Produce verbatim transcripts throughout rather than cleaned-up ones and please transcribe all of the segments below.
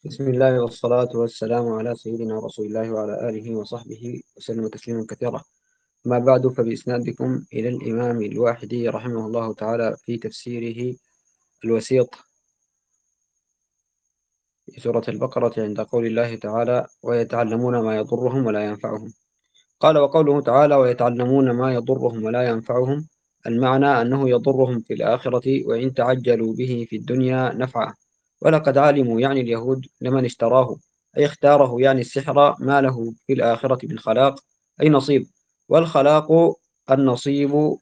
بسم الله والصلاة والسلام على سيدنا رسول الله وعلى آله وصحبه وسلم تسليما كثيرا. ما بعد، فبإسنادكم إلى الإمام الواحدي رحمه الله تعالى في تفسيره الوسيط في سورة البقرة عند قول الله تعالى: ويتعلمون ما يضرهم ولا ينفعهم. قال: وقوله تعالى: ويتعلمون ما يضرهم ولا ينفعهم، المعنى أنه يضرهم في الآخرة وإن تعجلوا به في الدنيا نفعا. ولقد علموا يعني اليهود لمن اشتراه، أي اختاره يعني السحر، ما له في الآخرة من خلاق أي نصيب. والخلاق النصيب.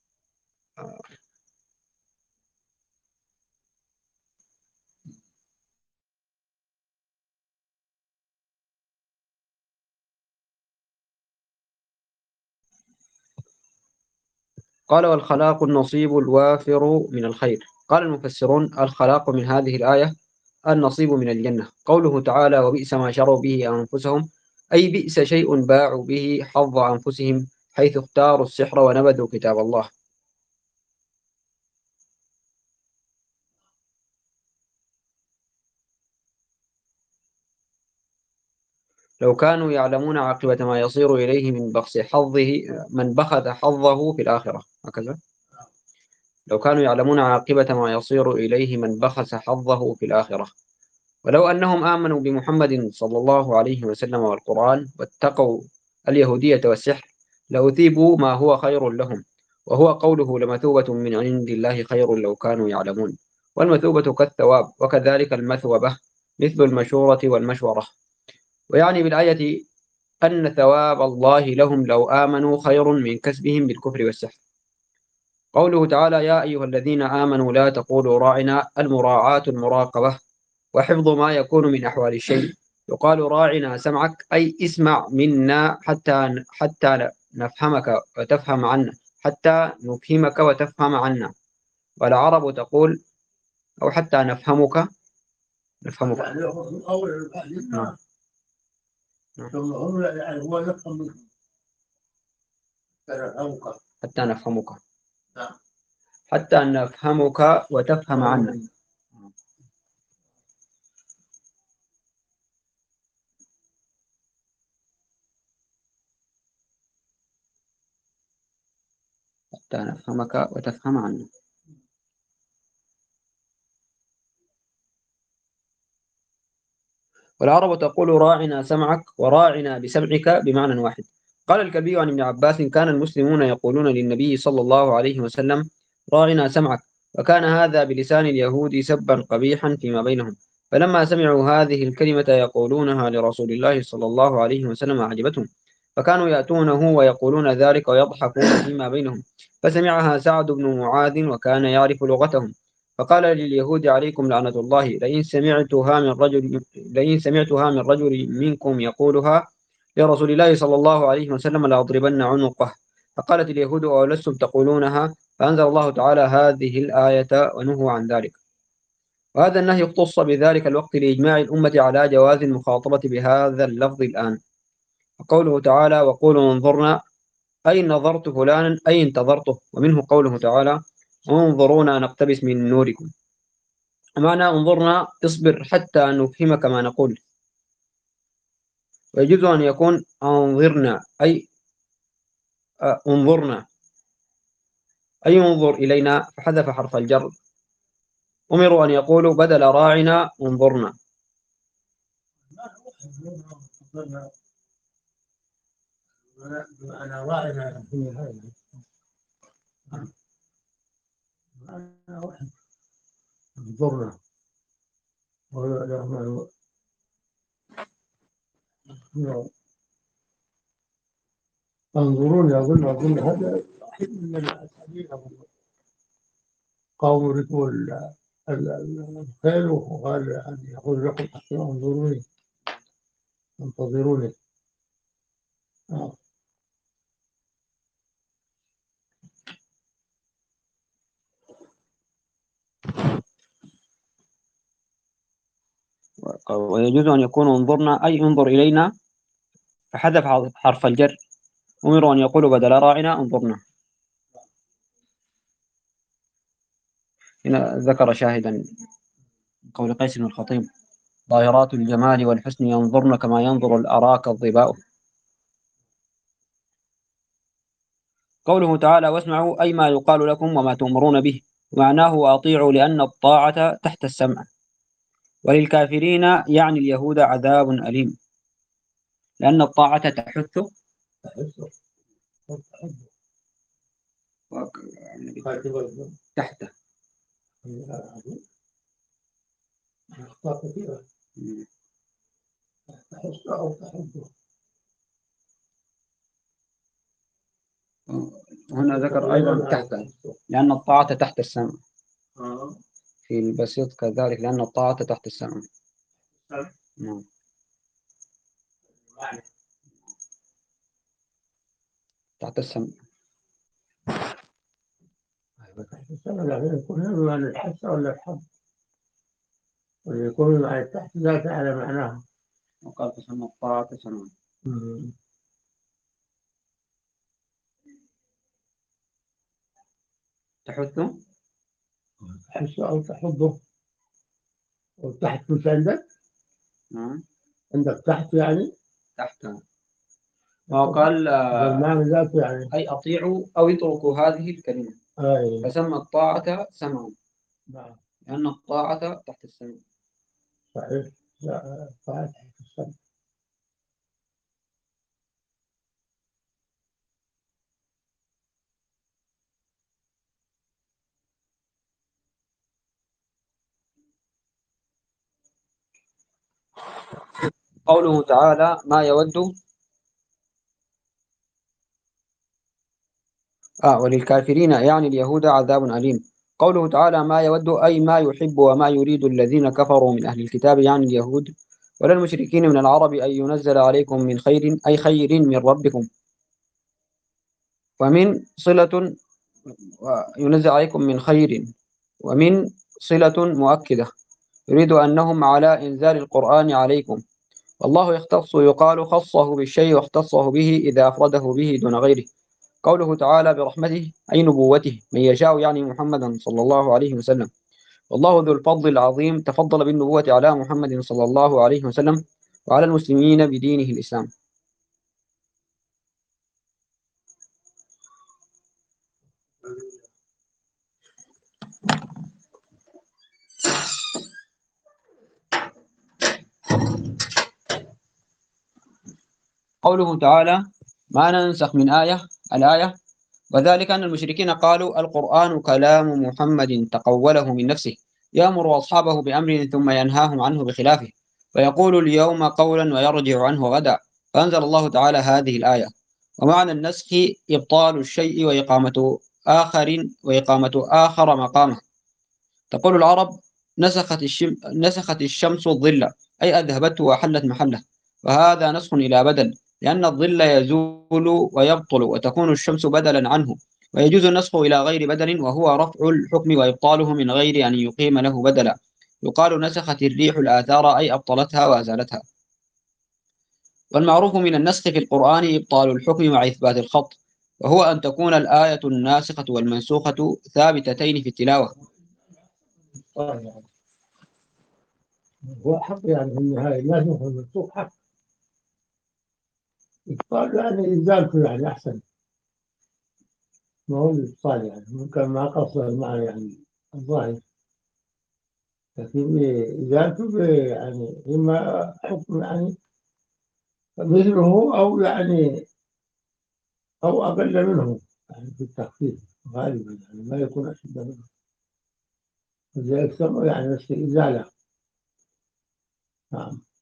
قال: والخلاق النصيب الوافر من الخير. قال المفسرون: الخلاق من هذه الآية النصيب من الجنة. قوله تعالى: وبئس ما شروا به أنفسهم، أي بئس شيء باعوا به حظ أنفسهم، حيث اختاروا السحر ونبذوا كتاب الله. لو كانوا يعلمون عاقبة ما يصير إليه من بخس حظه، من بخت حظه في الآخرة، هكذا. لو كانوا يعلمون عاقبة ما يصير إليه من بخس حظه في الآخرة. ولو أنهم آمنوا بمحمد صلى الله عليه وسلم والقرآن واتقوا اليهودية والسحر، لأثيبوا ما هو خير لهم. وهو قوله: لمثوبة من عند الله خير لو كانوا يعلمون. والمثوبة كالثواب، وكذلك المثوبة مثل المشورة والمشورة. ويعني بالآية أن ثواب الله لهم لو آمنوا خير من كسبهم بالكفر والسحر. قوله تعالى: يا أيها الذين آمنوا لا تقولوا راعنا، المراعاة المراقبة وحفظ ما يكون من أحوال الشيء. يقال: راعنا سمعك، أي اسمع منا حتى حتى نفهمك وتفهم عنا، حتى نفهمك وتفهم عنا. والعرب تقول: أو حتى نفهمك نفهمك نعم. حتى نفهمك حتى نفهمك وتفهم عنا. حتى نفهمك وتفهم عنا. والعرب تقول: راعنا سمعك وراعنا بسمعك بمعنى واحد. قال الكلبي عن ابن عباس: كان المسلمون يقولون للنبي صلى الله عليه وسلم: راعنا سمعك. وكان هذا بلسان اليهود سبا قبيحا فيما بينهم. فلما سمعوا هذه الكلمة يقولونها لرسول الله صلى الله عليه وسلم أعجبتهم، فكانوا يأتونه ويقولون ذلك ويضحكون فيما بينهم. فسمعها سعد بن معاذ وكان يعرف لغتهم، فقال لليهود: عليكم لعنة الله، لئن سمعتها من رجل لئن سمعتها من رجل منكم يقولها لرسول الله صلى الله عليه وسلم لأضربن عنقه. فقالت اليهود: أولستم تقولونها؟ فأنزل الله تعالى هذه الآية ونهوا عن ذلك. وهذا النهي اختص بذلك الوقت لإجماع الأمة على جواز المخاطبة بهذا اللفظ الآن. وقوله تعالى: وقولوا انظرنا، أي نظرت فلانا أي انتظرته. ومنه قوله تعالى: انظرونا نقتبس من نوركم. معنى انظرنا: اصبر حتى نفهمك ما نقول. ويجوز أن يكون أنظرنا أي آه، انظرنا أي انظر إلينا، فحذف حرف الجر. أمروا أن يقولوا بدل راعنا انظرنا. أنا راعنا انظرنا. انظروني، أظن أظن هذا من الأساليب. قوم ركبوا الخيل وقال يعني يقول لكم انظروني انتظروني. آه. ويجوز أن يكون انظرنا أي انظر إلينا، فحذف حرف الجر. أمروا أن يقولوا بدل راعنا انظرنا. هنا ذكر شاهدا قول قيس بن الخطيب ظاهرات الجمال والحسن ينظرن كما ينظر الأراك الظباء. قوله تعالى واسمعوا أي ما يقال لكم وما تؤمرون به، معناه وأطيعوا لأن الطاعة تحت السمع. وللكافرين يعني اليهود عذاب أليم، لأن الطاعة تحث تحت أخطاء كثيرة تحث أو تحث. هنا ذكر أيضا تحت لأن الطاعة تحت السمع، في البسيط كذلك لأن الطاعة تحت السمع. نعم. تحت السمع. تحت السمع لا يكون هذا معنى الحس ولا الحظ، ويكون مع تحت ذات على معناه. وقال تسمى الطاعة سمع. تحثه تحس أو تحضه وتحت مش عندك؟ نعم عندك تحت يعني تحت. وقال المعنى ذاته يعني أي أطيعوا أو اتركوا هذه الكلمة. أي. فسمى الطاعة سمعا. نعم. لأن الطاعة تحت السمع. صحيح. لا الطاعة تحت السمع. قوله تعالى ما يود آه وللكافرين يعني اليهود عذاب أليم. قوله تعالى ما يود أي ما يحب وما يريد الذين كفروا من أهل الكتاب يعني اليهود ولا المشركين من العرب أن ينزل عليكم من خير أي خير من ربكم، ومن صلة ينزل عليكم من خير، ومن صلة مؤكدة يريد أنهم على إنزال القرآن عليكم. والله يختص يقال خصه بالشيء واختصه به إذا أفرده به دون غيره. قوله تعالى برحمته أي نبوته من يشاء يعني محمدا صلى الله عليه وسلم. والله ذو الفضل العظيم تفضل بالنبوة على محمد صلى الله عليه وسلم وعلى المسلمين بدينه الإسلام. قوله تعالى ما ننسخ من آية الآية، وذلك أن المشركين قالوا القرآن كلام محمد تقوله من نفسه يأمر أصحابه بأمر ثم ينهاهم عنه بخلافه، ويقول اليوم قولا ويرجع عنه غدا، فأنزل الله تعالى هذه الآية. ومعنى النسخ إبطال الشيء وإقامة آخر وإقامة آخر مقامه. تقول العرب نسخت الشم نسخت الشمس الظل أي أذهبته وحلت محله، وهذا نسخ إلى بدل لأن الظل يزول ويبطل وتكون الشمس بدلا عنه، ويجوز النسخ إلى غير بدل وهو رفع الحكم وإبطاله من غير أن يقيم له بدلا. يقال نسخت الريح الآثار أي أبطلتها وأزالتها. والمعروف من النسخ في القرآن إبطال الحكم مع إثبات الخط، وهو أن تكون الآية الناسخة والمنسوخة ثابتتين في التلاوة. هو حق يعني في النهاية الناسخ والمنسوخ حق، إبطال يعني إزالته يعني أحسن، ما هو الإبطال يعني ممكن ما قصد المعنى يعني الظاهر، لكن إزالته يعني إما حكم يعني مثله أو يعني أو أقل منه يعني في التخفيف غالبا يعني ما يكون أشد منه، لذلك سموا يعني نفس الإزالة. نعم.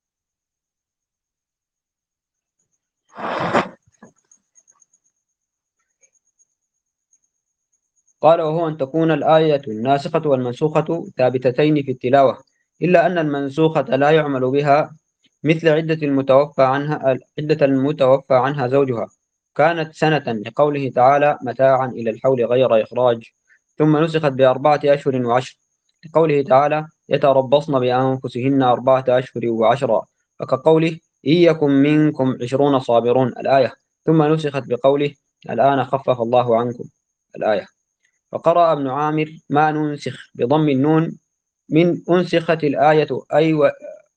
قال وهو أن تكون الآية الناسخة والمنسوخة ثابتتين في التلاوة، إلا أن المنسوخة لا يعمل بها مثل عدة المتوفى عنها عدة المتوفى عنها زوجها كانت سنة لقوله تعالى متاعا إلى الحول غير إخراج، ثم نسخت بأربعة أشهر وعشر لقوله تعالى يتربصن بأنفسهن أربعة أشهر وعشرا، فكقوله إن يكن منكم عشرون صابرون الآية، ثم نسخت بقوله الآن خفف الله عنكم الآية. فقرأ ابن عامر ما ننسخ بضم النون من أنسخت الآية أي و...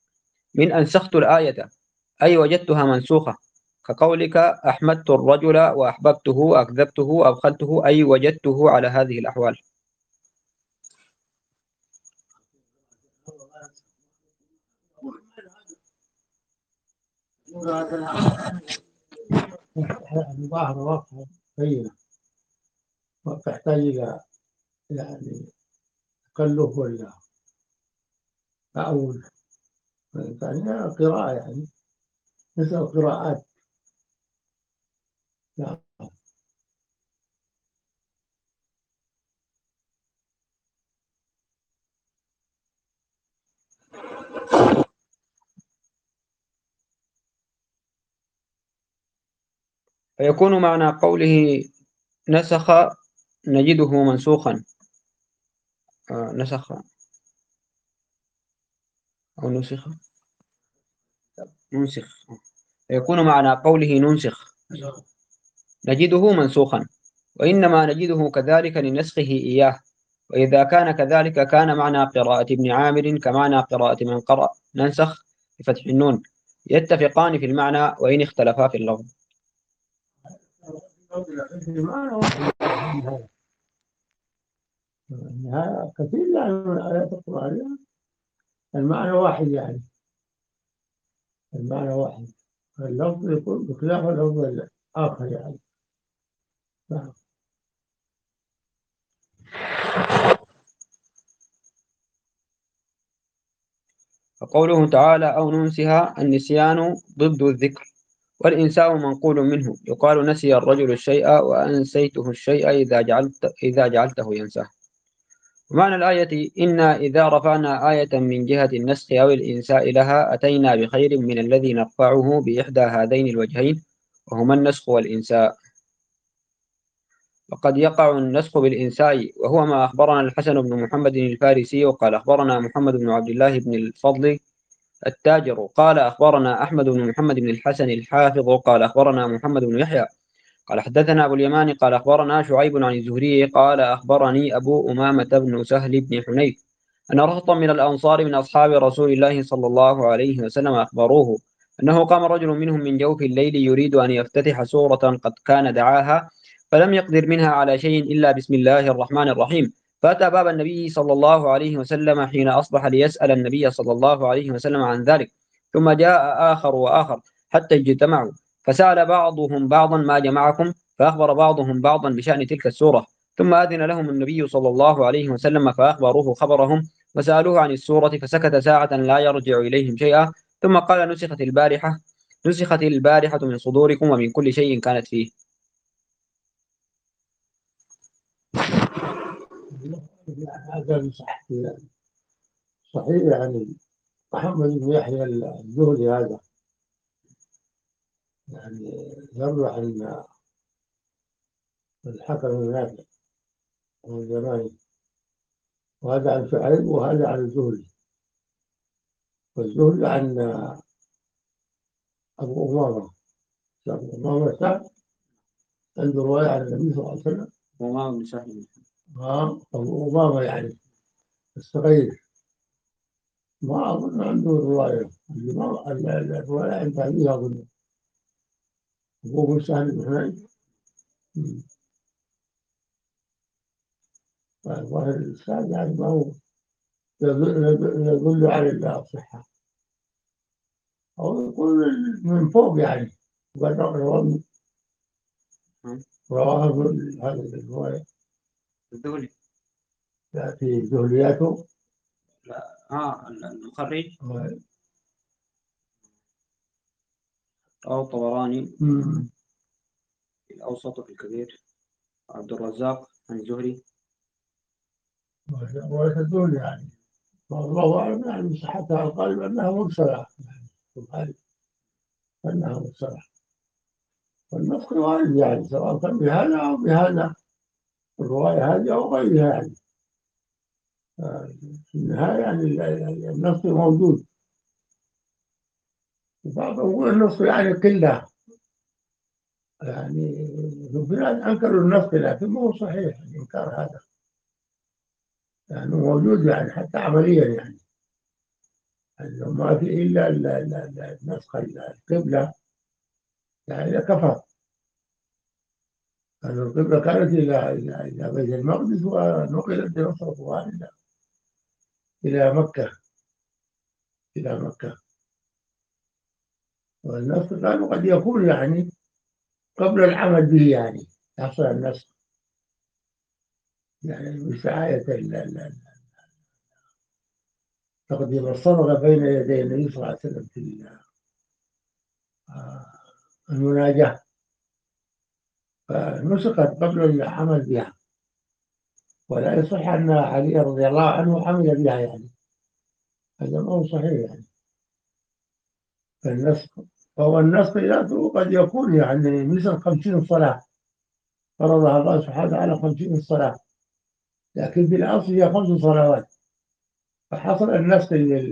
من أنسخت الآية أي وجدتها منسوخة، كقولك أحمدت الرجل وأحببته أكذبته أبخلته، أي وجدته على هذه الأحوال. ظاهر واقع بينة وتحتاج إلى يعني تكلف ولا تعود، يعني قراءة يعني مثل القراءات. نعم. فيكون معنى قوله نسخ نجده منسوخا، آه نسخ أو نسخ ننسخ، فيكون معنى قوله ننسخ نجده منسوخا، وإنما نجده كذلك لنسخه إياه. وإذا كان كذلك كان معنى قراءة ابن عامر كمعنى قراءة من قرأ ننسخ بفتح النون، يتفقان في المعنى وإن اختلفا في اللفظ. النهاية كثير يعني من الآيات القرآنية المعنى واحد، يعني المعنى واحد، اللفظ يكون بخلاف اللفظ الآخر يعني. نعم. فقوله تعالى أو ننسها، النسيان ضد الذكر، والإنساء منقول منه، يقال نسي الرجل الشيء وأنسيته الشيء إذا جعلت إذا جعلته ينساه. ومعنى الآية إنا إذا رفعنا آية من جهة النسخ أو الإنساء لها أتينا بخير من الذي نرفعه بإحدى هذين الوجهين، وهما النسخ والإنساء. وقد يقع النسخ بالإنساء، وهو ما أخبرنا الحسن بن محمد الفارسي وقال أخبرنا محمد بن عبد الله بن الفضل التاجر قال أخبرنا أحمد بن محمد بن الحسن الحافظ قال أخبرنا محمد بن يحيى قال حدثنا أبو اليمان قال أخبرنا شعيب عن الزهري قال أخبرني أبو أمامة بن سهل بن حنيف أن رهطا من الأنصار من أصحاب رسول الله صلى الله عليه وسلم أخبروه أنه قام رجل منهم من جوف الليل يريد أن يفتتح سورة قد كان دعاها فلم يقدر منها على شيء إلا بسم الله الرحمن الرحيم، فأتى باب النبي صلى الله عليه وسلم حين أصبح ليسأل النبي صلى الله عليه وسلم عن ذلك، ثم جاء آخر وآخر حتى اجتمعوا، فسأل بعضهم بعضا ما جمعكم، فأخبر بعضهم بعضا بشأن تلك السورة، ثم أذن لهم النبي صلى الله عليه وسلم فأخبروه خبرهم وسألوه عن السورة، فسكت ساعة لا يرجع إليهم شيئا، ثم قال نسخت البارحة نسخت البارحة من صدوركم ومن كل شيء كانت فيه. هذا صح صحيح يعني. محمد بن يحيى الزهري هذا يعني يروي عن الحكم النافع من زمان، وهذا عن شعيب وهذا عن الزهري، والزهري عن أبو أمامة. أبو أمامة سعد عنده رواية عن النبي صلى الله عليه وسلم. أمامة بن سهل. آه أبو أمامة يعني الصغير، ما أظن عنده رواية، الرواية عند أبيه أظن أبوه سهل بن حنيف. ظاهر الإسلام يعني ما هو يدل, يدل على الصحة، أو يقول من فوق يعني رواه رواه هذه الرواية الذهلي. في ذهلياته. لا آه المخرج أو الطبراني في الأوسط وفي الكبير، عبد الرزاق عن الزهري. رواية الذهلي يعني والله أعلم يعني صحتها، الغالب أنها مرسلة يعني الغالب أنها مرسلة، والنسخ وارد يعني سواء كان بهذا أو بهذا، الرواية هذه أو غيرها يعني. في النهاية يعني النص موجود، وبعضهم يقول النص يعني كله يعني، في ناس أنكروا النص لكن ما هو صحيح الإنكار هذا، يعني موجود يعني حتى عمليا يعني. أنه ما في إلا نسخ القبلة، يعني كفى أن القبلة كانت إلى إلى إلى بيت المقدس، ونقلت بنصر القرآن إلى إلى مكة إلى مكة. والنسخ كان قد يكون يعني قبل العمل به، يعني يحصل النسخ، يعني بسعاية تقديم الصبغة بين يدي النبي صلى الله عليه وسلم في المناجاة، فنسخت قبل العمل بها. ولا يصح أن علي رضي الله عنه عمل بها، يعني هذا ما هو صحيح. يعني فالنسخ فهو النسخ ذاته قد يكون يعني مثل خمسين صلاة فرضها الله سبحانه وتعالى، خمسين صلاة، لكن في الأصل هي خمس صلوات. فحصل النسخ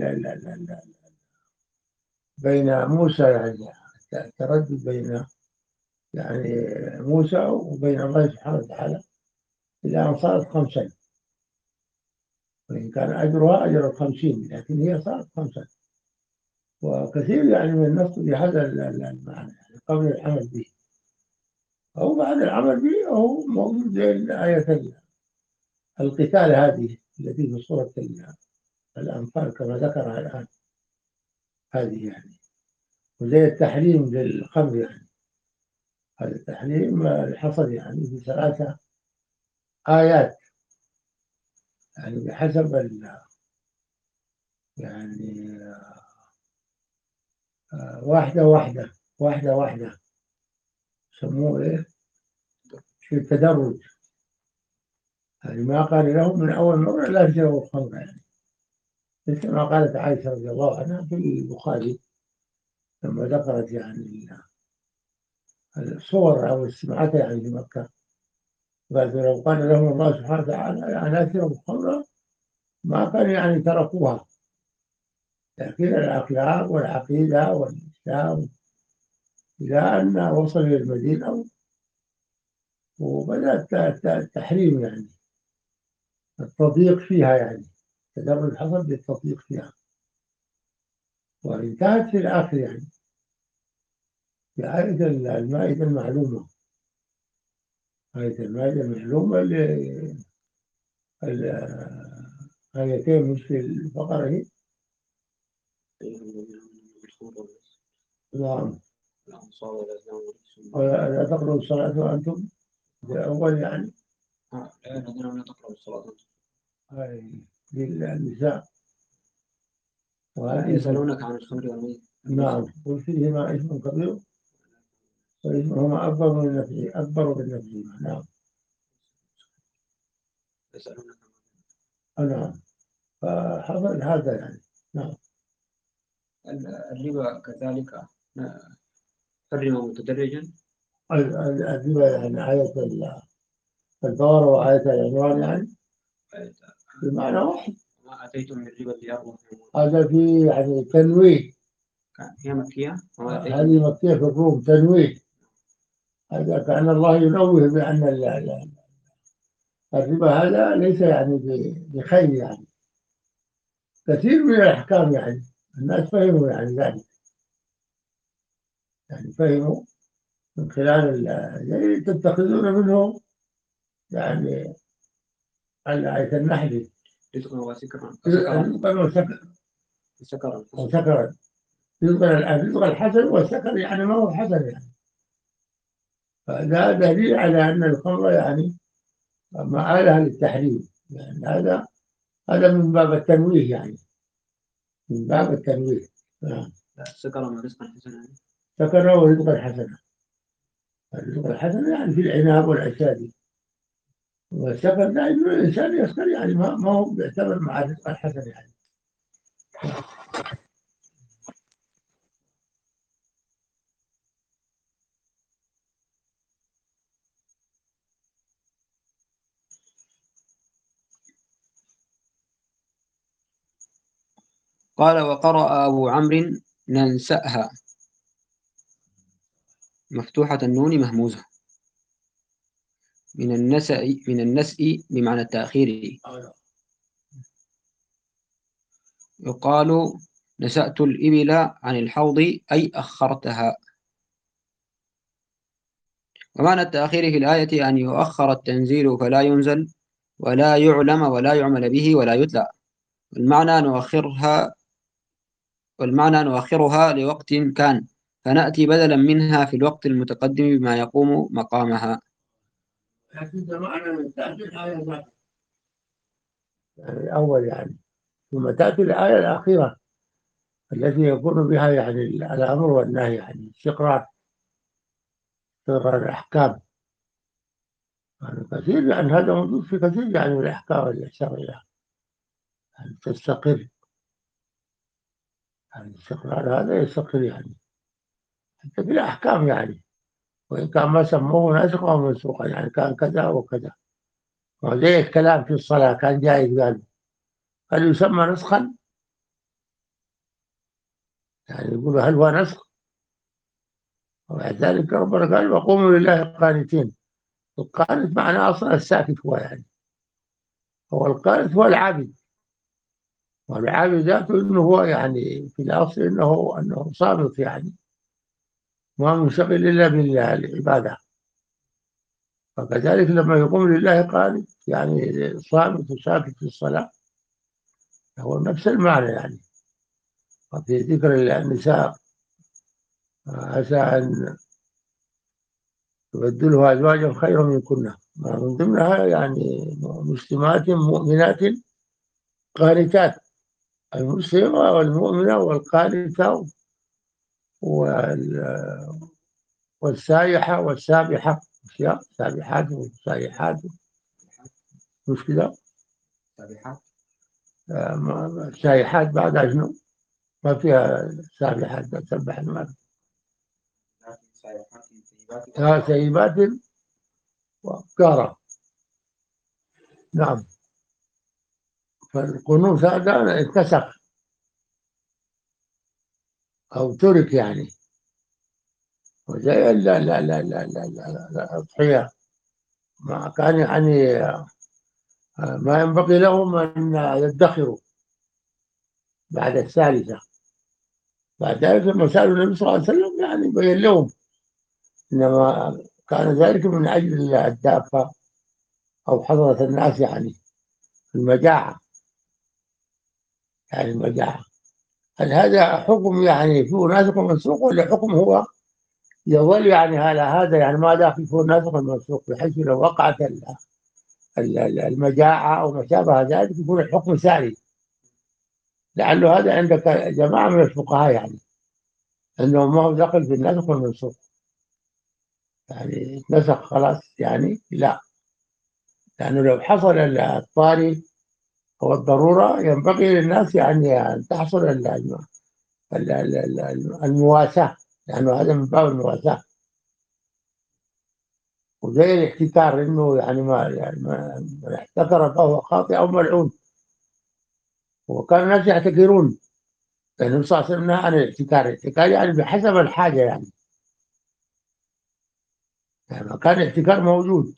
بين موسى، يعني التردد بين يعني موسى وبين الله سبحانه وتعالى إلى أن صارت خمسا، وإن كان أجرها أجر الخمسين لكن هي صارت خمسا. وكثير يعني من النص بهذا المعنى، يعني قبل العمل به أو بعد العمل به، أو موجود زي آية القتال هذه التي في سورة الأنفال كما ذكرها الآن، هذه يعني. وزي التحريم للخمر، يعني هذا التحريم حصل يعني في ثلاثة آيات، يعني بحسب ال يعني واحدة واحدة واحدة واحدة سموه إيه في التدرج، يعني ما قال لهم من أول مرة لا تشربوا الخمر، يعني مثل ما قالت عائشة رضي الله عنها في البخاري لما ذكرت يعني الصور أو السمعات يعني في مكة، قالت لو قال لهم الله سبحانه وتعالى يعني لا تشربوا الخمر ما كان يعني تركوها، لكن الأخلاق والعقيدة والإسلام إلى أن وصل إلى المدينة وبدأ التحريم، يعني التضييق فيها، يعني تدرج حصل بالتضييق فيها، وانتهت في الآخر يعني في آية المائدة المعلومة. آية المائدة المعلومة اللي آيتين مش في البقرة هي. نعم. لا تقربوا الصلاة وأنتم أول، يعني لا الذين لا تقربوا الصلاة للنساء. يسألونك عن الخمر والميسر. نعم. قل فيهما اسم كبير وإثمهما أكبر من النفع أكبر من نفعهما. نعم. يسألونك. نعم. فحصل هذا يعني. نعم. الربا كذلك حرم متدرجا. الربا يعني آية البقرة وآية العنوان يعني بمعنى واحد. ما أتيتم من ربا ليربو. هذا في يعني تنويه. هي مكية. هذه مكية في الروم تنويه. هذا كأن الله ينوه بأن الربا هذا ليس يعني بخير، يعني كثير من الأحكام يعني الناس فهموا يعني ذلك، يعني فهموا من خلال يعني تتخذون منه يعني آية النحل رزقا وسكرا وسكرا وسكرا رزقا الرزق الحسن والسكر يعني ما هو حسن، يعني فهذا دليل على أن الخمر يعني مآلها للتحريم، يعني هذا هذا من باب التنويه، يعني من باب التنويه. سكرا ورزقا حسنا. سكر ورزقا حسنا. الرزق الحسن يعني في العناب والأشياء دي، والسكر دائما الإنسان يسكر، يعني ما ما هو بيعتبر مع الرزق الحسن يعني. قال وقرأ أبو عمرو ننسأها مفتوحة النون مهموزة من النسأ من النسء بمعنى التأخير. يقال نسأت الإبل عن الحوض أي أخرتها. ومعنى التأخير في الآية أن يؤخر التنزيل فلا ينزل ولا يعلم ولا يعمل به ولا يتلى. والمعنى نؤخرها والمعنى نؤخرها لوقت كان فنأتي بدلا منها في الوقت المتقدم بما يقوم مقامها. لكن ده معنى من تأتي الآية ذات يعني الأول يعني، ثم تأتي الآية الأخيرة التي يكون بها يعني الأمر والنهي، يعني استقرار استقرار الأحكام. يعني كثير يعني هذا موجود في كثير يعني من الأحكام الشرعية، يعني تستقر، يعني الاستقرار هذا يستقر يعني حتى في الأحكام يعني، وإن كان ما سموه ناسخا أو منسوخا يعني كان كذا وكذا. وزي الكلام في الصلاة كان جائز، قال هل يسمى نسخا؟ يعني يقولوا هل هو نسخ؟ وبعد ذلك ربنا قال وقوموا لله قانتين. القانت معناه أصلا الساكت هو يعني، هو القانت هو العابد، والعابد ذاته إنه هو يعني في الأصل إنه أنه صامت يعني ما منشغل إلا بالعبادة. فكذلك لما يقوم لله قانت يعني صامت وساكت في الصلاة، هو نفس المعنى يعني. وفي ذكر النساء عسى أن يبدلها أزواجا خيرا منكن، من ضمنها يعني مسلمات مؤمنات قانتات، المسلمة والمؤمنة والقانتة والسائحة والسابحة، أشياء سابحات وسائحات مش كده؟ سابحات. آه، سائحات بعد شنو؟ ما فيها سابحات تسبح ما فيها سيبات وأبكارا. نعم. فالقنوت هذا اتسخ أو ترك يعني، وزي لا لا لا لا لا لا الأضحية ما كان يعني ما ينبغي لهم أن يدخروا بعد الثالثة. بعد ذلك لما سألوا النبي صلى الله عليه وسلم يعني بين لهم إنما كان ذلك من أجل الدافة أو حضرة الناس يعني المجاعة، يعني المجاعة. هل هذا حكم يعني فيه ناسخ ومنسوخ، ولا حكم هو يظل يعني على هذا يعني ما داخل فيه ناسخ ومنسوخ، بحيث لو وقعت المجاعة أو ما شابه ذلك يكون الحكم ساري؟ لعله هذا عندك جماعة من الفقهاء يعني أنه ما هو دخل في النسخ والمنسوخ، يعني نسخ خلاص يعني لا، لأنه لو حصل الطارئ أو الضرورة ينبغي للناس يعني أن تحصل المواساة، لأنه هذا من باب المواساة. وزي الاحتكار إنه يعني ما يعني ما من احتكر فهو خاطئ أو ملعون، وكان الناس يحتكرون. النبي صلى الله عليه وسلم نهى عن الاحتكار، الاحتكار يعني بحسب الحاجة يعني، يعني كان الاحتكار موجود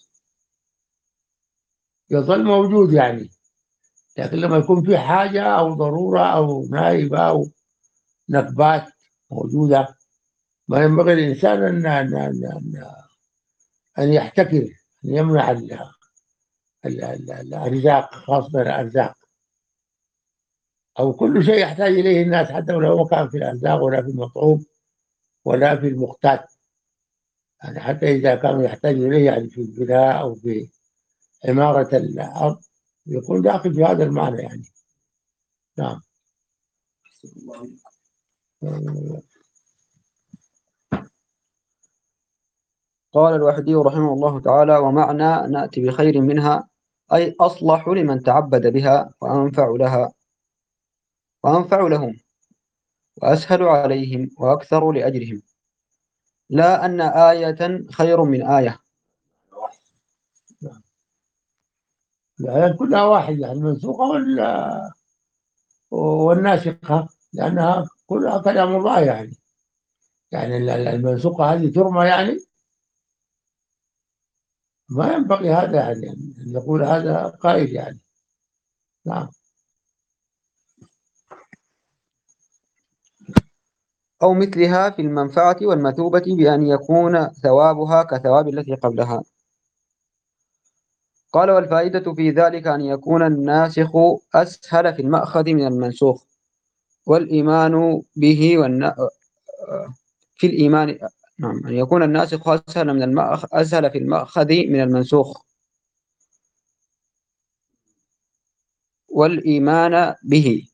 يظل موجود يعني، لكن لما يكون في حاجة أو ضرورة أو نائبة أو نكبات موجودة ما ينبغي الإنسان أن أن أن, أن, أن يحتكر، أن يمنع ال ال ال الأرزاق، خاصة الأرزاق أو كل شيء يحتاج إليه الناس، حتى ولو ما كان في الأرزاق ولا في المطعوم ولا في المختات، يعني حتى إذا كانوا يحتاج إليه يعني في البناء أو في عمارة الأرض يكون داخل في هذا المعنى يعني. نعم. قال الوحدي رحمه الله تعالى: ومعنى نأتي بخير منها أي أصلح لمن تعبد بها وأنفع لها وأنفع لهم وأسهل عليهم وأكثر لأجرهم، لا أن آية خير من آية. الآيات كلها واحدة، المنسوخة وال- والناسخة، لأنها كلها كلام الله يعني. يعني المنسوخة هذه ترمى يعني ما ينبغي هذا يعني أن يقول هذا قائل يعني. نعم. أو مثلها في المنفعة والمثوبة بأن يكون ثوابها كثواب التي قبلها. قال والفائدة في ذلك أن يكون الناسخ أسهل في المأخذ من المنسوخ والإيمان به والن... في الإيمان، نعم، أن يكون الناسخ أسهل من المأخ... أسهل في المأخذ من المنسوخ والإيمان به،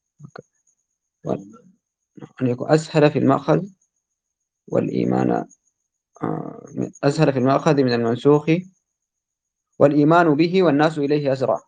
أن يكون أسهل في المأخذ والإيمان آه، أسهل في المأخذ من المنسوخ والإيمان به والناس إليه أسرع.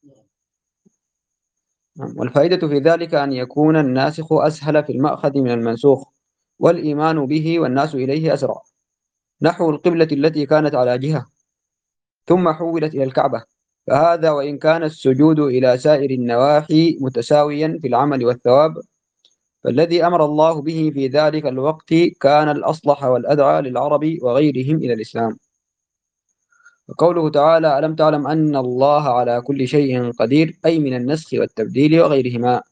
والفائدة في ذلك أن يكون الناسخ أسهل في المأخذ من المنسوخ والإيمان به والناس إليه أسرع، نحو القبلة التي كانت على جهة ثم حولت إلى الكعبة، فهذا وإن كان السجود إلى سائر النواحي متساويا في العمل والثواب، فالذي أمر الله به في ذلك الوقت كان الأصلح والأدعى للعرب وغيرهم إلى الإسلام. وقوله تعالى ألم تعلم أن الله على كل شيء قدير، أي من النسخ والتبديل وغيرهما.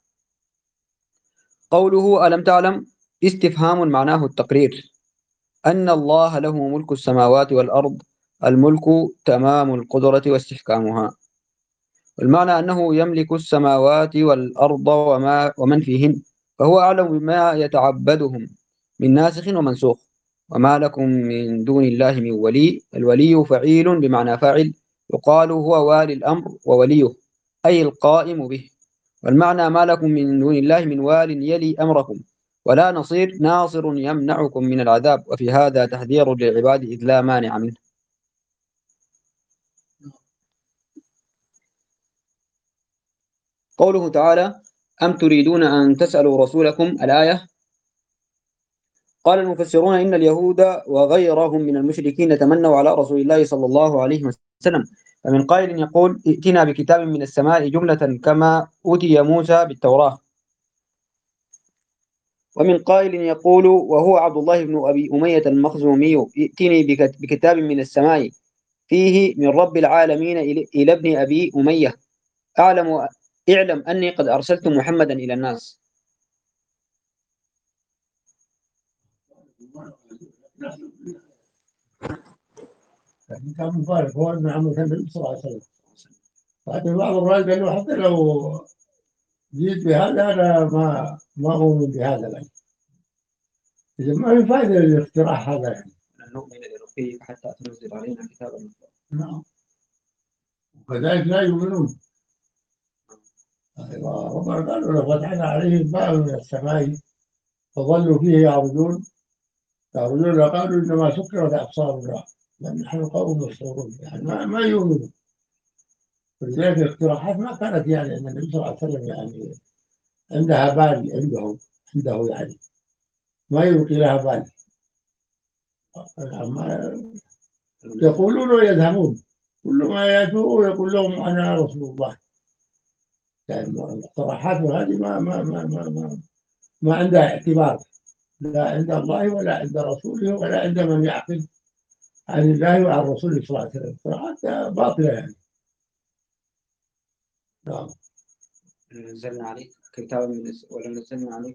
قوله ألم تعلم استفهام معناه التقرير، أن الله له ملك السماوات والأرض، الملك تمام القدرة واستحكامها، والمعنى أنه يملك السماوات والأرض وما ومن فيهن، فهو أعلم بما يتعبدهم من ناسخ ومنسوخ. وما لكم من دون الله من ولي، الولي فعيل بمعنى فاعل، يقال هو والي الأمر ووليه أي القائم به. والمعنى ما لكم من دون الله من وال يلي أمركم، ولا نصير ناصر يمنعكم من العذاب، وفي هذا تحذير للعباد إذ لا مانع منه. قوله تعالى أم تريدون أن تسألوا رسولكم، الآية. قال المفسرون إن اليهود وغيرهم من المشركين تمنوا على رسول الله صلى الله عليه وسلم، فمن قائل يقول ائتنا بكتاب من السماء جملة كما أوتي موسى بالتوراة، ومن قائل يقول وهو عبد الله بن أبي أمية المخزومي ائتني بكتاب من السماء فيه من رب العالمين إلى ابن أبي أمية أعلم اعلم أني قد أرسلت محمدا إلى الناس. لكن كان مفارق هو ابن عم النبي صلى الله عليه وسلم. لكن بعض الروايات قال له حتى لو جيت بهذا أنا ما ما أؤمن بهذا لك، إذا ما في فائدة للاقتراح هذا يعني. لن نؤمن لرقيك حتى تنزل علينا كتابا. نعم، وكذلك لا يؤمنون. ربنا قال لو فتحنا عليهم باب من السماء فظلوا فيه يعرجون يعرجون لقالوا إنما سكرت أبصارنا بل نحن قوم مسحورون، يعني ما, ما يؤمنون. ولذلك الاقتراحات ما كانت يعني أن النبي صلى الله عليه وسلم يعني عندها بال عنده عنده يعني ما يلقي لها بال. يقولون ويذهبون، كل ما يأتوا يقول لهم أنا رسول الله. يعني الاقتراحات هذه ما ما ما ما ما, ما عندها اعتبار، لا عند الله ولا عند رسوله ولا عند من يعقل عن الله وعن رسوله صلى الله عليه وسلم. اقتراحات باطلة يعني. نعم. نزلنا عليك كتابا من ولا نزلنا عليك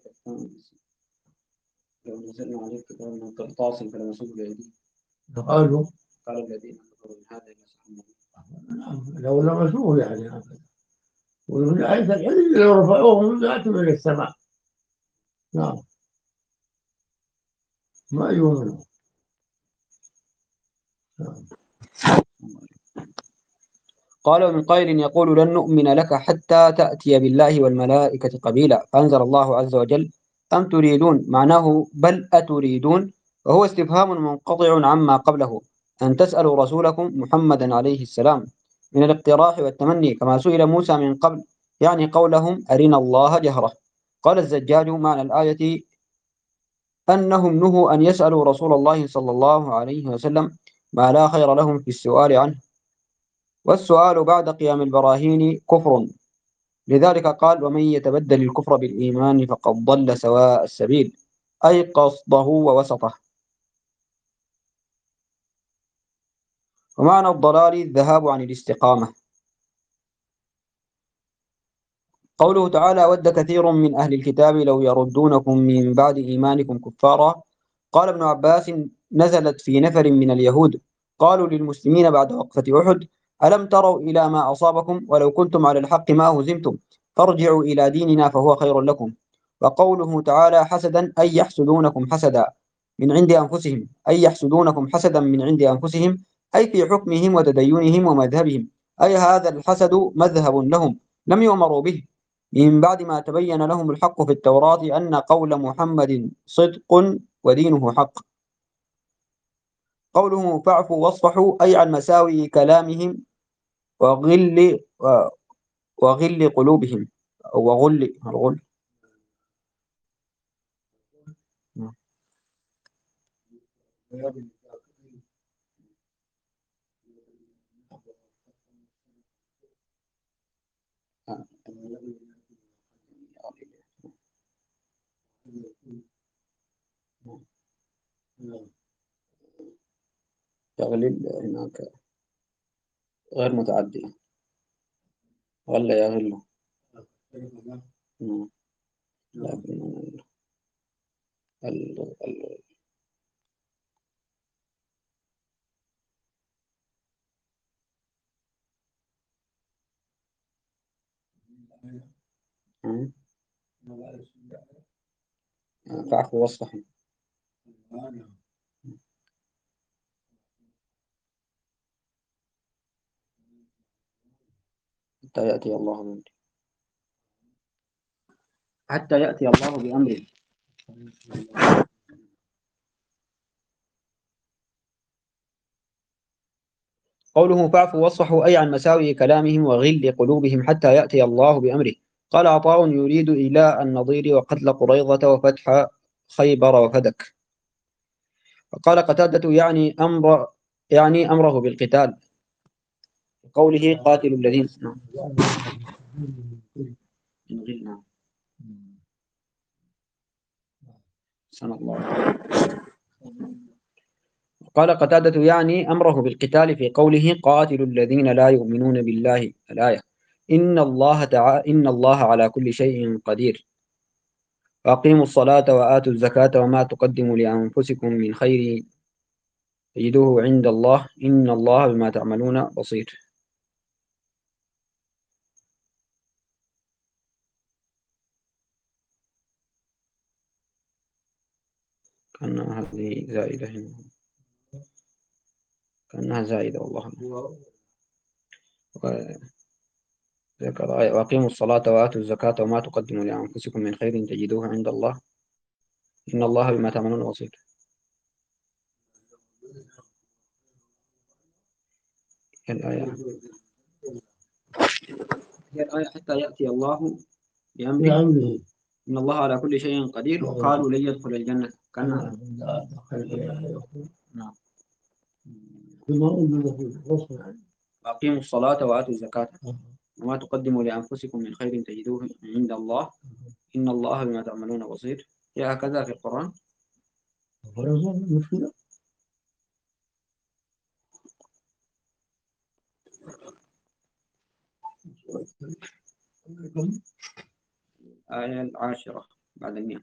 لو نزلنا عليك كتابا من قرطاس فلمسوه بأيديهم قالوا قال الذين كفروا من هذا إلا سحر مبين. نعم لو لمسوه يعني. وفي آية الحديث لو رفعوه يأتوا إلى السماء. نعم ما يؤمنون. نعم. قال ومن قائل يقول لن نؤمن لك حتى تأتي بالله والملائكة قبيلا، فأنزل الله عز وجل أم تريدون معناه بل أتريدون، وهو استفهام منقطع عما قبله، أن تسألوا رسولكم محمدا عليه السلام من الاقتراح والتمني كما سئل موسى من قبل، يعني قولهم أرنا الله جهرة. قال الزجاج معنى الآية أنهم نهوا أن يسألوا رسول الله صلى الله عليه وسلم ما لا خير لهم في السؤال عنه، والسؤال بعد قيام البراهين كفر، لذلك قال ومن يتبدل الكفر بالإيمان فقد ضل سواء السبيل، أي قصده ووسطه. ومعنى الضلال الذهاب عن الاستقامة. قوله تعالى ود كثير من أهل الكتاب لو يردونكم من بعد إيمانكم كفارا. قال ابن عباس نزلت في نفر من اليهود قالوا للمسلمين بعد وقفة أحد ألم تروا إلى ما أصابكم ولو كنتم على الحق ما هزمتم فارجعوا إلى ديننا فهو خير لكم. وقوله تعالى حسدا أي يحسدونكم حسدا من عند أنفسهم أي يحسدونكم حسدا من عند أنفسهم أي في حكمهم وتدينهم ومذهبهم أي هذا الحسد مذهب لهم لم يؤمروا به من بعد ما تبين لهم الحق في التوراة أن قول محمد صدق ودينه حق. قوله فاعفوا واصفحوا أي عن مساوي كلامهم وغل وغل قلوبهم أو وغل الغل. يغلل هناك غير متعدي غل يغل. لكن ال ال فاعفوا واصفحوا حتى يأتي الله بأمره حتى يأتي الله بأمره. قوله فاعفوا واصفحوا أي عن مساوي كلامهم وغل قلوبهم حتى يأتي الله بأمره. قال عطاء يريد إلى النضير وقتل قريظة وفتح خيبر وفدك. وقال قتادة يعني أمر يعني أمره بالقتال قوله قاتل الذين نعم سنة الله. قال قتادة يعني أمره بالقتال في قوله قاتل الذين لا يؤمنون بالله الآية. إن الله تعالى إن الله على كل شيء قدير. وأقيموا الصلاة وآتوا الزكاة وما تقدموا لأنفسكم من خير تجدوه عند الله إن الله بما تعملون بصير. كان هذه زائدة هنا كأنها زائدة والله. ذكر وأقيموا الصلاة وآتوا الزكاة وما تقدموا لأنفسكم من خير تجدوه عند الله إن الله بما تعملون بصير. الآية هي الآية حتى يأتي الله بأمره إن الله على كل شيء قدير. وقالوا لن يدخل الجنة كان نعم. أقيموا الصلاة وآتوا الزكاة وما تقدموا لأنفسكم من خير تجدوه عند الله إن الله بما تعملون بصير. هي هكذا في القرآن. الآية العاشرة بعد المئة.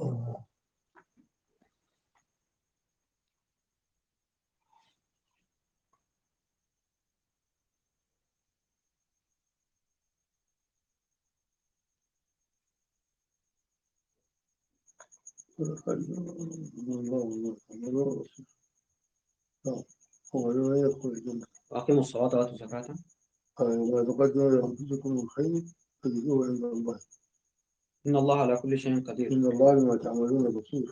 وأقيموا الصلاة وآتوا الزكاة وما تقدموا لأنفسكم من خير تجدوه عند الله إن الله على كل شيء قدير إن الله بما تعملون بصير.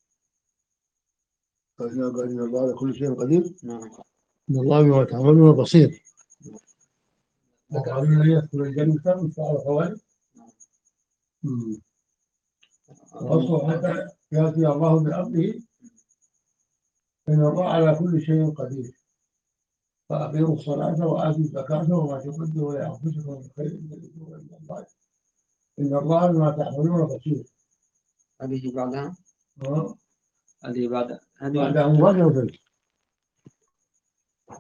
فإن الله على كل شيء قدير نعم إن الله بما تعملون بصير. وقالوا لن يدخل الجنة مثل الخوارج وأصبح حتى يأتي الله بأمره إن الله على كل شيء قدير. فأقيموا الصلاة وآتوا الزكاة وما تقدموا لأنفسكم من خير تجدوه عند الله إن الله بما تعملون بصير. هذه بعدها هذه بعد هذه بعدها مباشرة.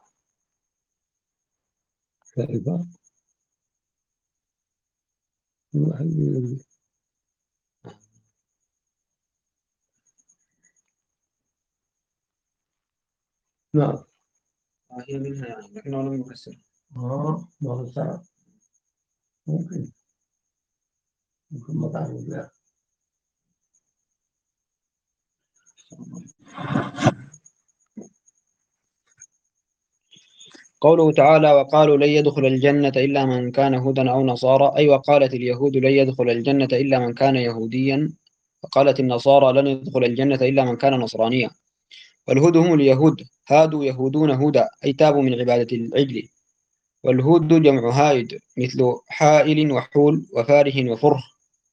كيف؟ نعم. هي منها يعني لكنه لم يفسر. اه ما هو صعب. ممكن ممكن ما تعرف لا. قوله تعالى وقالوا لن يدخل الجنة إلا من كان هودا أو نصارى، أي وقالت اليهود لن يدخل الجنة إلا من كان يهوديا، وقالت النصارى لن يدخل الجنة إلا من كان نصرانيا. والهود هم اليهود، هادوا يهودون هودا أي تابوا من عبادة العجل. والهود جمع هائد مثل حائل وحول وفاره وفره.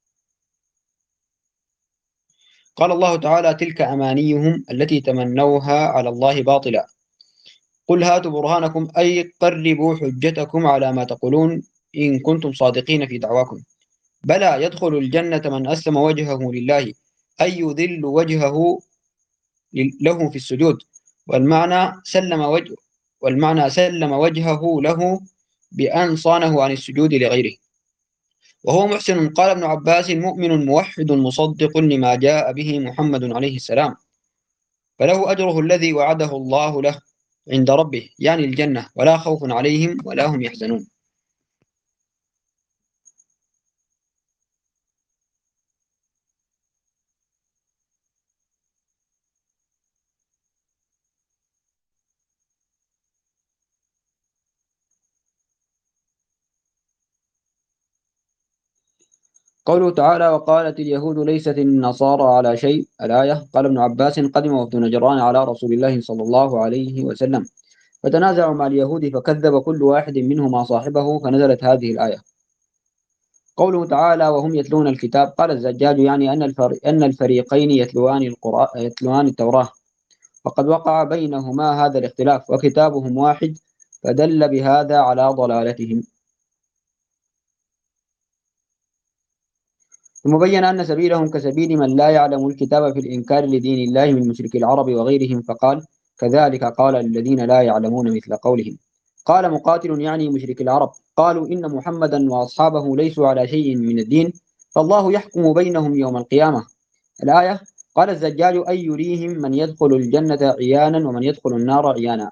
قال الله تعالى تلك أمانيهم التي تمنوها على الله باطلا، قل هاتوا برهانكم أي قربوا حجتكم على ما تقولون إن كنتم صادقين في دعواكم. بلى يدخل الجنة من أسلم وجهه لله، أي يذل وجهه له في السجود. والمعنى سلم وجه والمعنى سلم وجهه له بأن صانه عن السجود لغيره. وهو محسن. قال ابن عباس مؤمن موحد مصدق لما جاء به محمد عليه السلام، فله أجره الذي وعده الله له عند ربه، يعني الجنة، ولا خوف عليهم ولا هم يحزنون. قوله تعالى وقالت اليهود ليست النصارى على شيء، الآية. قال ابن عباس قدم وفد نجران على رسول الله صلى الله عليه وسلم فتنازعوا مع اليهود فكذب كل واحد منهما صاحبه فنزلت هذه الآية. قوله تعالى وهم يتلون الكتاب، قال الزجاج يعني أن أن الفريقين يتلوان القرآن يتلوان التوراة، وقد وقع بينهما هذا الاختلاف وكتابهم واحد، فدل بهذا على ضلالتهم. ثم بين أن سبيلهم كسبيل من لا يعلم الكتاب في الإنكار لدين الله من مشرك العرب وغيرهم، فقال كذلك قال الذين لا يعلمون مثل قولهم. قال مقاتل يعني مشرك العرب قالوا إن محمدا وأصحابه ليسوا على شيء من الدين، فالله يحكم بينهم يوم القيامة. الآية. قال الزجاج أي يريهم من يدخل الجنة عيانا ومن يدخل النار عيانا.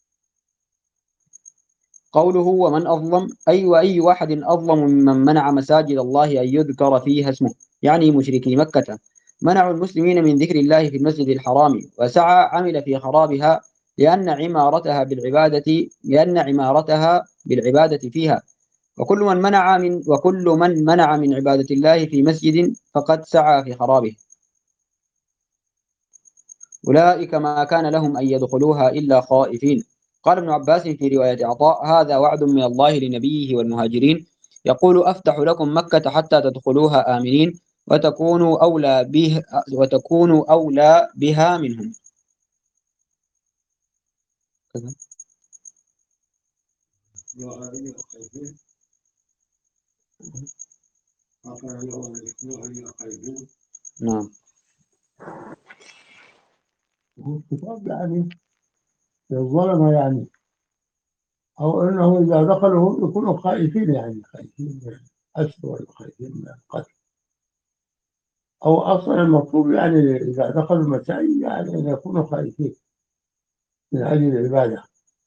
قوله ومن أظلم أي وأي واحد أظلم ممن منع مساجد الله أن يذكر فيها اسمه، يعني مشركي مكة، منعوا المسلمين من ذكر الله في المسجد الحرام، وسعى عمل في خرابها لأن عمارتها بالعبادة لأن عمارتها بالعبادة فيها، وكل من منع من وكل من منع من عبادة الله في مسجد فقد سعى في خرابه. أولئك ما كان لهم أن يدخلوها إلا خائفين. قال ابن عباس في رواية عطاء هذا وعد من الله لنبيه والمهاجرين، يقول أفتح لكم مكة حتى تدخلوها آمنين وتكونوا أولى به وتكونوا أولى بها منهم. نعم. الكتاب يعني للظلمة يعني، أو أنه إذا دخلوا هم يكونوا خائفين، يعني خائفين من الأسر وخائفين من القتل، أو أصلا المطلوب يعني إذا دخلوا المساجد يعني أن يكونوا خائفين من أجل العبادة،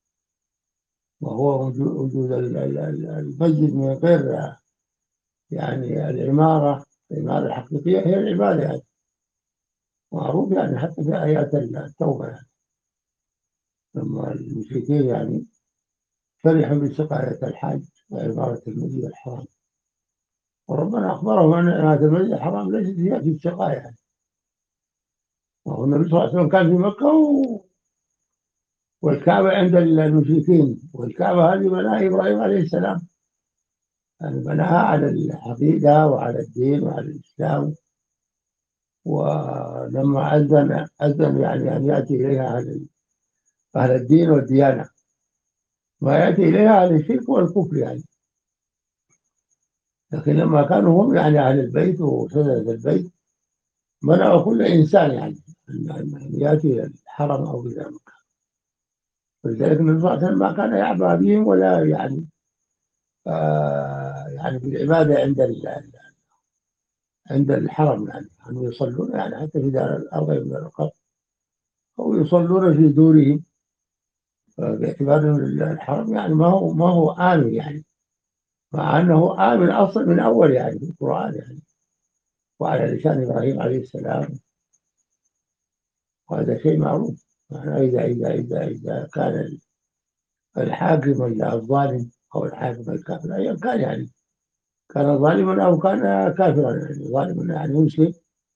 وهو وجود المسجد من غير يعني العمارة العمارة الحقيقية هي العبادة يعني، معروف يعني حتى في آيات التوبة يعني لما المشركين يعني فرحوا بسقاية الحاج وعبارة المسجد الحرام، وربنا أخبرهم أن هذا المسجد الحرام ليست هي في السقاية يعني. وهو النبي صلى الله عليه وسلم كان في مكة و... والكعبة عند المشركين، والكعبة هذه بناها إبراهيم عليه السلام، يعني بناها على العقيدة وعلى الدين وعلى الإسلام، ولما أذن أذن يعني أن يأتي إليها أهل أهل الدين والديانة، ما يأتي إليها أهل الشرك والكفر يعني. لكن لما كانوا هم يعني أهل البيت وسدة البيت منعوا كل إنسان يعني أن يأتي إلى الحرم أو إلى مكة، ولذلك النبي صلى الله عليه وسلم ما كان يعبأ بهم ولا يعني آه يعني بالعبادة عند عند الحرم، يعني أنه يصلون يعني حتى في دار الأرض من الأرقام، أو يصلون في دورهم، باعتبار الحرم يعني ما هو ما هو آمن يعني، مع أنه آمن أصلا من أول يعني في القرآن يعني، وعلى لسان إبراهيم عليه السلام، وهذا شيء معروف. يعني إذا إذا إذا إذا كان الحاكم ولا الظالم أو الحاكم الكافر أيا كان يعني، كان ظالما أو كان كافرا، يعني ظالما يعني مسلم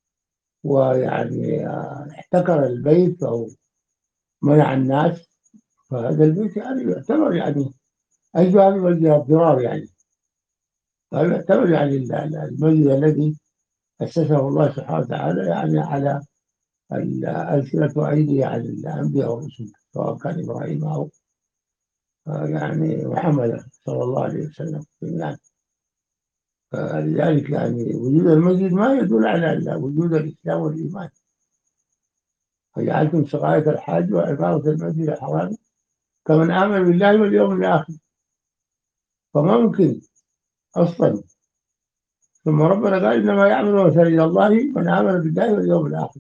ويعني احتكر البيت أو منع الناس، فهذا البيت يعني يعتبر يعني أي باب يوجه الضرار يعني، فهذا يعتبر يعني المسجد الذي أسسه الله سبحانه وتعالى يعني على ألسنة وأيدي يعني الأنبياء والرسل، سواء كان إبراهيم أو يعني محمد صلى الله عليه وسلم يعني. فلذلك يعني وجود المسجد ما يدل على وجود الإسلام والإيمان. فجعلتم سقاية الحاج وعمارة المسجد الحرام كمن آمن بالله واليوم الآخر، فما ممكن أصلا. ثم ربنا قال إنما يعمل مساجد الله من آمن بالله واليوم الآخر،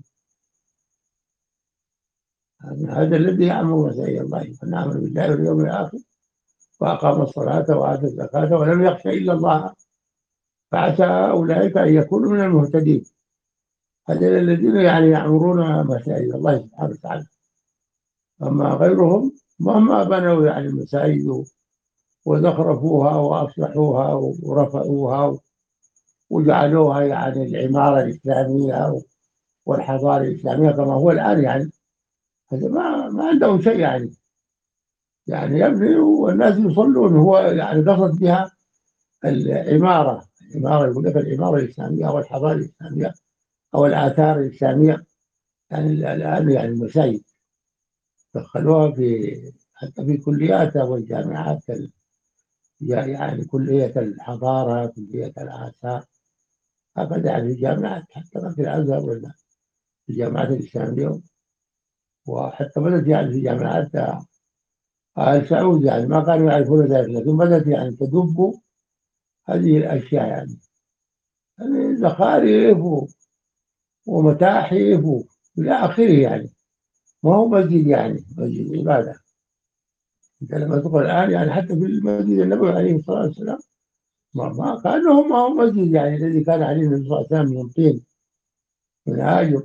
يعني هذا الذي يعمل مساجد الله من آمن بالله واليوم الآخر وأقام الصلاة وآتى الزكاة ولم يخش إلا الله، فعسى أولئك أن يكونوا من المهتدين. هذول الذين يعني يعمرون مساجد الله سبحانه وتعالى. أما غيرهم مهما بنوا يعني المساجد وزخرفوها وأصلحوها ورفعوها وجعلوها يعني العمارة الإسلامية والحضارة الإسلامية كما هو الآن، يعني هذا ما ما عندهم شيء يعني، يعني يبني والناس يصلون، هو يعني قصد بها العمارة. العمارة يقول لك العمارة الإسلامية أو الحضارة الإسلامية أو الآثار الإسلامية، يعني الآن يعني المساجد دخلوها في حتى في كليات والجامعات، يعني كلية الحضارة، كلية الآثار، هكذا يعني في الجامعات، حتى في الأزهر ولا في الجامعات الإسلامية، وحتى بدأت يعني في جامعات آل سعود يعني ما كانوا يعرفون ذلك، لكن بدأت يعني تدب هذه الأشياء يعني، يعني زخارف ومتاحف إلى آخره يعني، ما هو مسجد يعني مسجد عبادة. أنت لما تدخل الآن يعني حتى في المسجد النبوي عليه الصلاة والسلام ما ما كأنه ما هو مسجد يعني الذي كان عليه النبي صلى الله عليه وسلم من طين من هاجر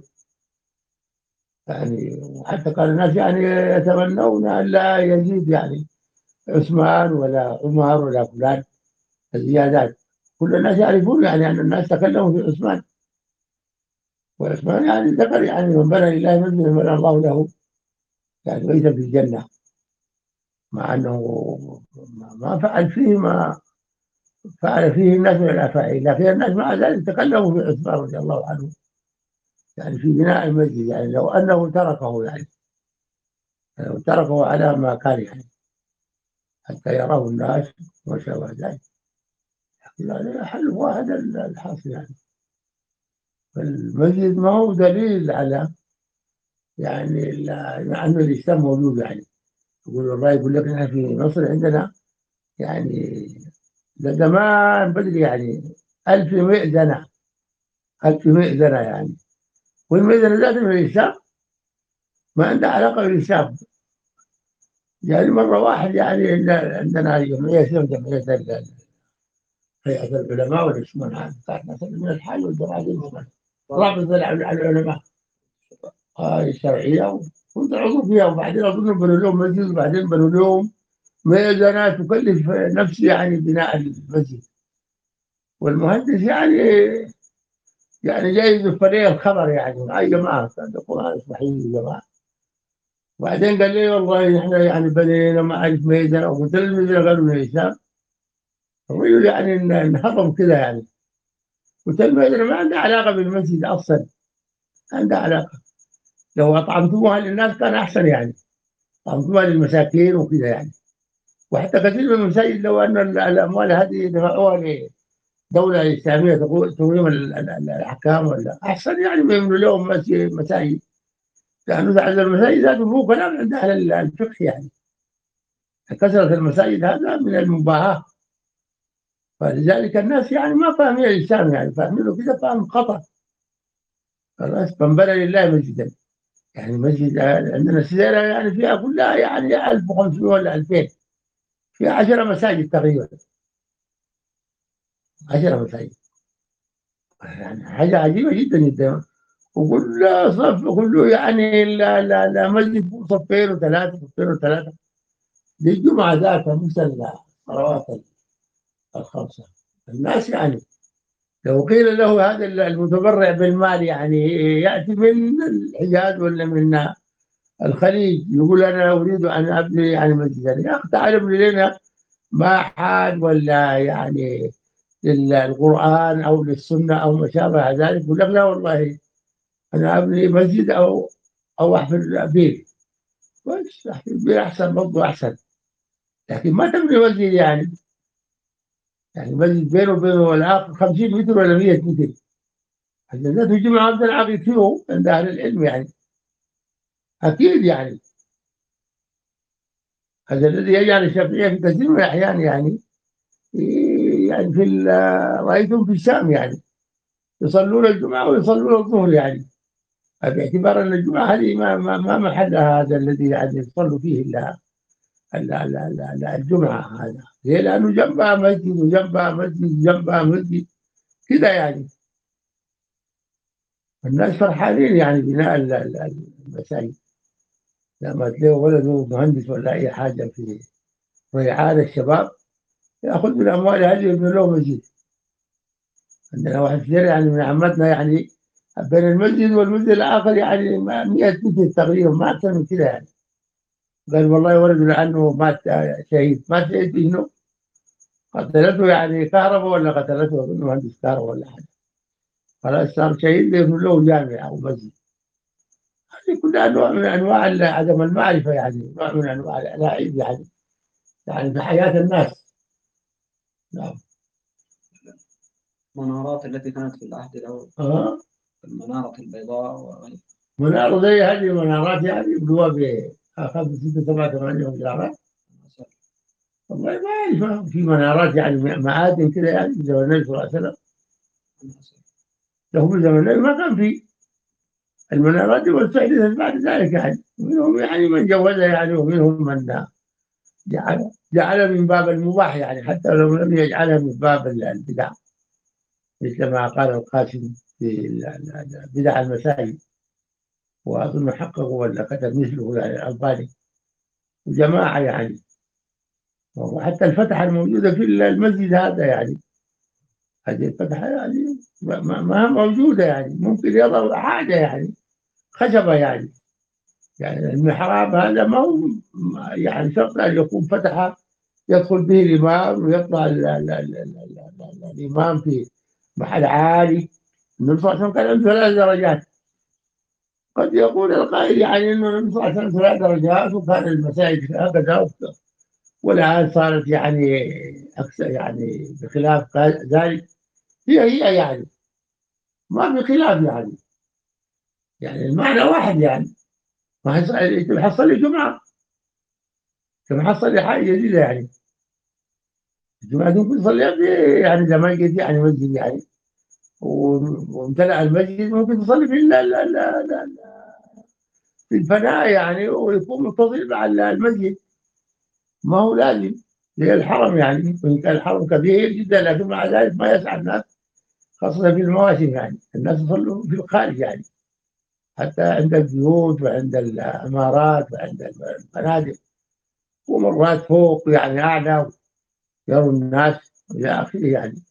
يعني. وحتى كان الناس يعني يتمنون أن لا يزيد يعني عثمان ولا عمر ولا فلان الزيادات. كل الناس يعرفون يعني أن الناس تكلموا في عثمان، وعثمان يعني ذكر يعني من بنى لله مسجدا بنى الله له يعني بيتا في الجنة، مع أنه ما فعل فيه ما فعل فيه الناس من الأفاعيل، لكن الناس مع ذلك تكلموا في عثمان رضي الله عنه يعني في بناء المسجد، يعني لو أنه تركه يعني لو تركه على ما كان يعني حتى يراه الناس وما شابه ذلك، يعني حل واحد الحاصل يعني. فالمسجد ما هو دليل على يعني أن الإسلام موجود يعني. يقول الرأي يقول لك نحن في مصر عندنا يعني ده زمان بدري يعني ألف ومئة سنة، ألف ومئة سنة يعني، والمئة سنة ذات من الإسلام ما عندها علاقة بالإسلام. يعني مرة واحد يعني عندنا جمعية اسمها جمعية هيئة العلماء ولا اسمها كانت من الحال والجماعة رابطة العلماء هاي الشرعية، كنت عضو فيها، وبعدين أظن بنوا لهم مسجد، وبعدين بنوا لهم ميزانات تكلف نفسي يعني بناء المسجد، والمهندس يعني يعني جاي يدفع الخبر يعني أي جماعة كان يقول هذا صحيح يا جماعة. وبعدين قال لي والله احنا يعني بنينا ما أعرف ميزانة، وقلت له الميزانة قالوا من الإسلام، الرجل يعني انهضم كذا يعني. قلت له الميزانة ما عندها علاقة بالمسجد أصلا، عندها علاقة، لو أطعمتموها للناس كان أحسن يعني، أطعمتموها للمساكين وكذا يعني. وحتى كثير من المساجد لو أن الأموال هذه دفعوها لدولة إسلامية تقوم الأحكام ولا أحسن يعني ما يبنوا لهم مساجد، لأنه بعد المساجد هذا مو كلام عند أهل الفقه يعني. كثرة المساجد هذا من المباهاة، فلذلك الناس يعني ما فاهمين الإسلام، يعني فاهمينه كده فهم خطأ. خلاص، من بنى لله مسجدا، يعني مسجد عندنا سيدنا يعني فيها كلها يعني ألف وخمسمائة ولا ألفين، فيها عشر مساجد تقريبا، عشر مساجد، يعني حاجة عجيبة جدا جدا. وكل صف كله يعني لا لا لا مسجد صفين وثلاثة، صفين وثلاثة. دي الجمعة ذاتها مثل الصلوات الخمسة. الناس يعني لو قيل له هذا المتبرع بالمال يعني يأتي من الحجاز ولا من الخليج، يقول أنا أريد أن أبني يعني مسجدا، يا أخي تعال ابني لنا معهد ولا يعني للقرآن أو للسنة أو ما شابه ذلك. يقول لك لا والله أنا أبني مسجد أو أو أحفر بيت. كويس، أحفر بيت أحسن، برضه أحسن، لكن ما تبني مسجد يعني، يعني مسجد بينه وبينه الآخر خمسين متر ولا مئة متر. حدثته جمع عبد العقيد فيه عند أهل العلم يعني، أكيد يعني. هذا الذي يجعل الشافعية في كثير من الأحيان يعني، يعني في رأيتم في الشام يعني يصلون الجمعة ويصلون الظهر يعني، باعتبار أن الجمعة هذه ما ما ما محلها هذا الذي يعني يصلوا فيه إلا لا لا لا لا الجمعة. هذا ليه؟ لأنه جنبها مسجد وجنبها مسجد وجنبها مسجد كذا يعني. الناس فرحانين يعني بناء المساجد، لما تلاقيه ولده مهندس ولا أي حاجة في رعاية الشباب، يأخذ من أموال هذه ويبني له مسجد. عندنا واحد كثير يعني من عمتنا يعني بين المسجد والمسجد الآخر يعني مئة متر تقريبا، ما أكثر من كذا يعني. قال والله ولده لأنه مات شهيد، مات شهيد إنه قتلته يعني كهرباء ولا قتلته مهندس كهرباء ولا حاجة، خلاص صار شهيد يبني له جامع أو مسجد. هذه كلها نوع من أنواع عدم المعرفة، يعني نوع من أنواع الألاعيب يعني، يعني في حياة الناس. نعم. المنارات التي كانت في العهد الأول، أه؟ المنارة البيضاء وغيرها. منارة زي هذه المنارات يعني يبدوها ب خمسة ستة سبعة ثمانية مليارات. والله ما أعرف، في منارات يعني معادن كذا يعني في زمن النبي صلى الله عليه وسلم، له في زمن النبي ما كان في المنارات دي، واستحدثت بعد ذلك يعني. منهم يعني من جوزها يعني، ومنهم من جعل جعل من باب المباح يعني، حتى لو لم يجعلها من باب البدع، مثل ما قال القاسم في بدع المساجد، وأظن حققه ولا كتب مثله يعني الألباني وجماعة يعني. وحتى الفتحة الموجودة في المسجد هذا يعني، هذه الفتحة يعني ما ما موجودة يعني، ممكن يضع حاجة يعني خشبة يعني. يعني المحراب هذا ما هو يعني شرط أن يكون فتحة يدخل به الإمام ويطلع ال- ال- ال- ال- ال- الإمام في محل عالي. النبي صلى الله عليه وسلم كان عنده ثلاث درجات. قد يقول القائل يعني انه النبي صلى الله عليه وسلم ثلاث درجات وكان المساجد هكذا، والان صارت يعني اكثر يعني بخلاف ذلك. هي هي يعني ما في خلاف يعني، يعني المعنى واحد يعني. ما حصل انت محصل لي جمعه، انت محصل لي حاجه جديده يعني. الجمعه دي ممكن تصليها في يعني زي ما قلت يعني مسجد يعني، وامتلأ المسجد، ممكن تصلي في ال- ال- ال- ال- في الفناء يعني، ويكون متصل مع المسجد. ما هو لازم زي الحرم يعني، وإن كان الحرم كبير جدا لكن مع ذلك ما يسعى الناس، خاصة في المواسم يعني الناس يصلوا في الخارج يعني، حتى عند البيوت وعند العمارات وعند الفنادق، ومرات فوق يعني أعلى يروا الناس إلى آخره يعني.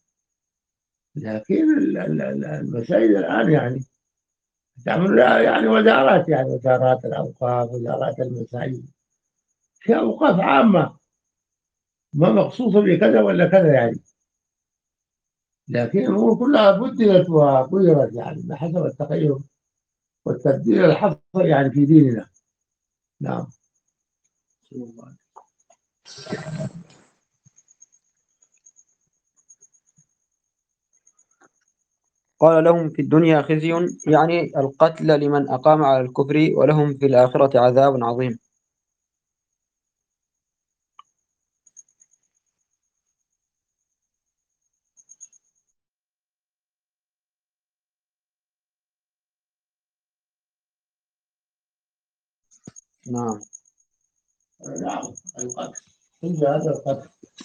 لكن ال- ال- ال- المساجد الآن يعني تعمل لها يعني وزارات، يعني وزارات الأوقاف، وزارات المساجد، في أوقاف عامة ما مخصوصة بكذا ولا كذا يعني. لكن الأمور كلها بدلت وغيرت يعني بحسب التغير والتبديل الحصل يعني في ديننا. نعم. قال لهم في الدنيا خزي، يعني القتل لمن أقام على الكفر، ولهم في الآخرة عذاب عظيم. نعم. نعم القتل، في هذا القتل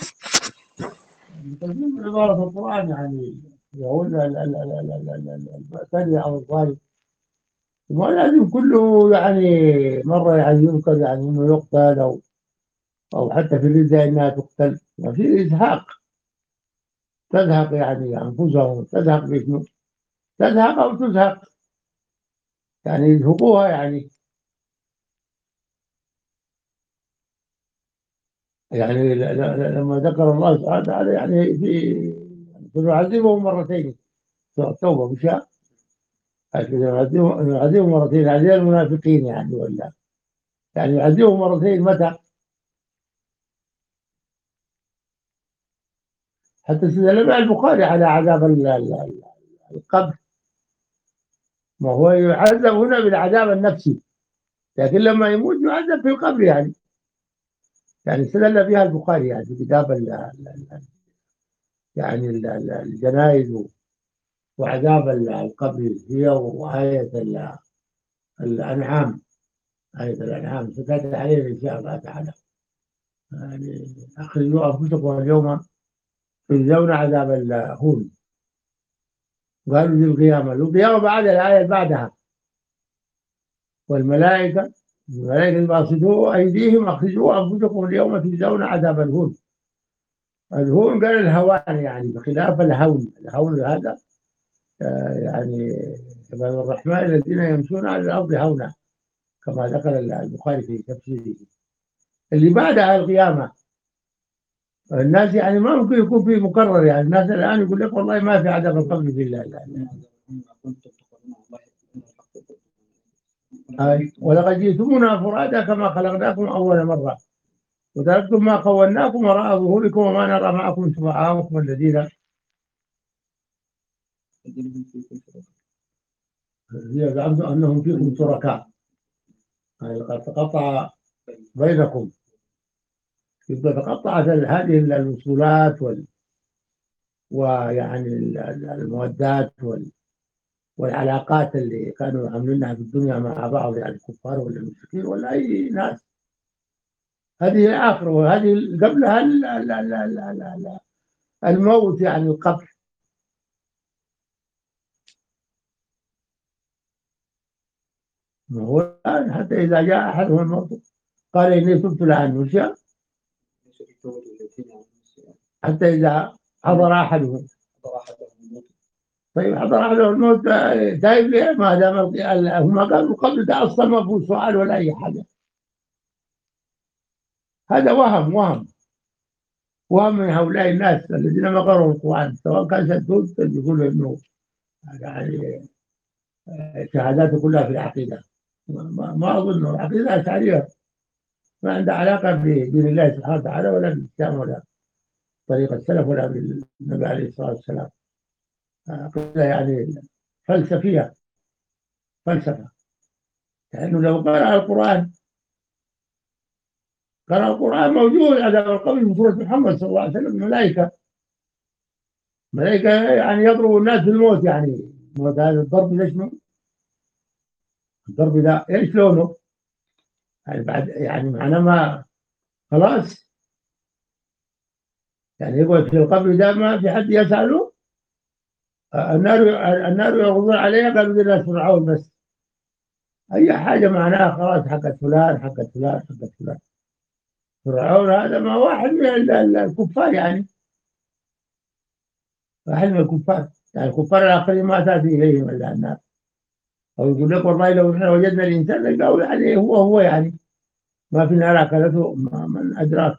تجميع عبارة القرآن يعني يقول المعتدي أو الظالم ما لازم كله يعني مرة يعني يذكر يعني إنه يقتل أو أو حتى في الردة إنها تقتل، وفي إزهاق تزهق يعني أنفسهم، تزهق باسمه، تزهق أو تزهق يعني يزهقوها يعني يعني ل- ل- لما ذكر الله سبحانه وتعالى يعني في سنعذبهم مرتين، سورة التوبة مش يعذبهم يعذبهم مرتين يعني زي المنافقين يعني ولا يعني يعذبهم مرتين متى؟ حتى استدل بها البخاري على عذاب ال- ال- القبر، ما هو يعذب هنا بالعذاب النفسي، لكن لما يموت يعذب في القبر يعني يعني استدل بها البخاري يعني في كتاب ال- ال- يعني ال- ال- الجنائز وعذاب ال- القبر هي وآية ال- الأنعام، آية الأنعام ستأتي علينا إن شاء الله تعالى يعني أخرجوا أنفسكم اليوم تجزون عذاب الهون. قالوا ذي القيامة، القيامة بعد الآية اللي بعدها والملائكة الملائكة باسطوا أيديهم أخرجوا أنفسكم اليوم تجزون عذاب الهون. الهون قال الهوان يعني بخلاف الهون، الهون هذا آه، يعني عباد الرحمن الذين يمشون على الأرض هونا كما ذكر البخاري في تفسيره. اللي بعدها القيامة الناس يعني ما ممكن يكون في مكرر يعني الناس الآن يقول لك والله ما في عذاب القبر في الله لا لا. أي ولقد جئتمونا فرادا كما خلقناكم أول مرة وتركتم ما خولناكم وراء ظهوركم وما نرى معكم شفعاءكم الذين زعمتم أنهم فيكم شركاء يعني قد تقطع بينكم، يبقى تقطعت هذه الوصولات وال ويعني المودات وال والعلاقات اللي كانوا عاملينها في الدنيا مع بعض يعني الكفار ولا المشركين ولا أي ناس. هذه الآخرة وهذه قبلها ال- ال- ال- ال- ال- الموت يعني القبر. ما هو الآن حتى إذا جاء أحدهم الموت قال إني تبت الآن وش حتى إذا حضر أحدهم. طيب حضر أحدهم الموت طيب ليه ما دام ال- هم قالوا قبل ده أصلا ما فيه سؤال ولا أي حاجة. هذا وهم وهم وهم من هؤلاء الناس الذين ما قرأوا القرآن سواء كان شدود يقولوا إنه يعني شهاداته كلها في العقيدة. ما, ما أظن العقيدة الأشعرية ما عندها علاقة بدين الله سبحانه وتعالى ولا بالإسلام ولا طريقة السلف ولا بالنبي عليه الصلاة والسلام. عقيدة يعني فلسفية، فلسفة، لأنه لو قرأ القرآن قرأ القرآن موجود عذاب القبر في سورة محمد صلى الله عليه وسلم الملائكة ملائكة يعني يضرب الناس بالموت يعني موت هذا الضرب ليش الضرب ده ايش لونه؟ يعني بعد يعني معناه ما خلاص يعني يقعد في القبر ده ما في حد يسأله. النار النار يغضون عليها قالوا دي ناس فرعون بس أي حاجة معناها خلاص حقت فلان حقت فلان حقت فلان. فرعون هذا ما واحد من ال- ال- الكفار يعني واحد من الكفار يعني الكفار الآخرين ما تأتي إليهم إلا النار. أو يقول لك والله لو إحنا وجدنا الإنسان لقاه يعني هو هو يعني ما في نار أكلته ما- من أدراك.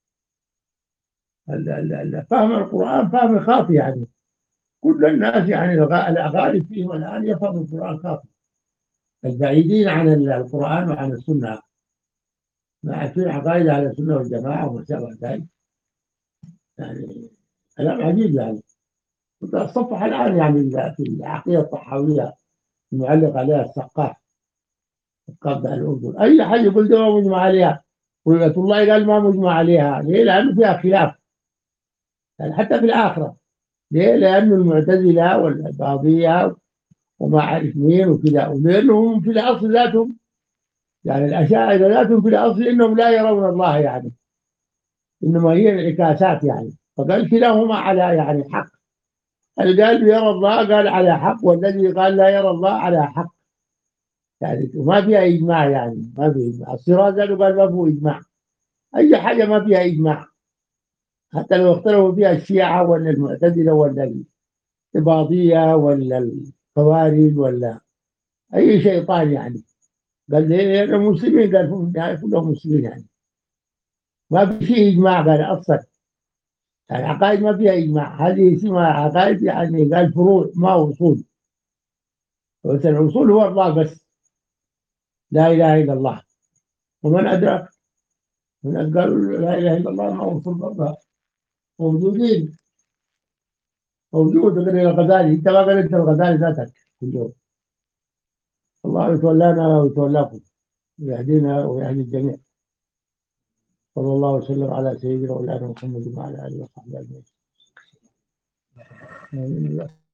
ال- ال- ال- فهم القرآن فهم خاطئ يعني كل الناس يعني الغ- الأغالب فيهم الآن يفهموا القرآن خاطئ. البعيدين عن ال- القرآن وعن السنة ما عارفين عقائد أهل السنة والجماعة وما شابه ذلك يعني كلام عجيب يعني. كنت أتصفح الآن يعني في العقيدة الطحاوية المعلق عليها السقاف السقاف ده الأردن أي حاجة يقول ده ما مجمع عليها ولاية الله قال ما مجمع عليها ليه؟ لأنه فيها خلاف يعني حتى في الآخرة. ليه؟ لأنه المعتزلة والبعضية وما أعرف مين وكذا ولأنهم في الأصل ذاتهم يعني الأشاعرة ذاتهم في الأصل إنهم لا يرون الله يعني، إنما هي انعكاسات يعني. فقال كلاهما على يعني حق، اللي قال يرى الله قال على حق، والذي قال لا يرى الله على حق يعني. وما فيها إجماع يعني، ما في إجماع. الصراط قالوا قال ما فيه إجماع، أي حاجة ما فيها إجماع، حتى لو اختلفوا فيها الشيعة ولا المعتزلة ولا الإباضية ولا الخوارج ولا أي شيطان يعني. قال لي المسلمين، قال في النهاية كلهم مسلمين يعني، ما في شيء إجماع قال أصلا. العقائد ما فيها إجماع، هذه اسمها عقائد يعني، قال فروع ما أصول. بس الأصول هو الله بس، لا إله إلا الله. ومن أدرك من قالوا لا إله إلا الله ما أصول الله موجودين، موجود غير الغزالي. أنت ما قال أنت الغزالي ذاتك كلهم. الله يتولانا ويتولاكم ويهدينا ويهدي الجميع. صلى الله وسلم على سيدنا مولانا محمد وعلى آله وصحبه أجمعين.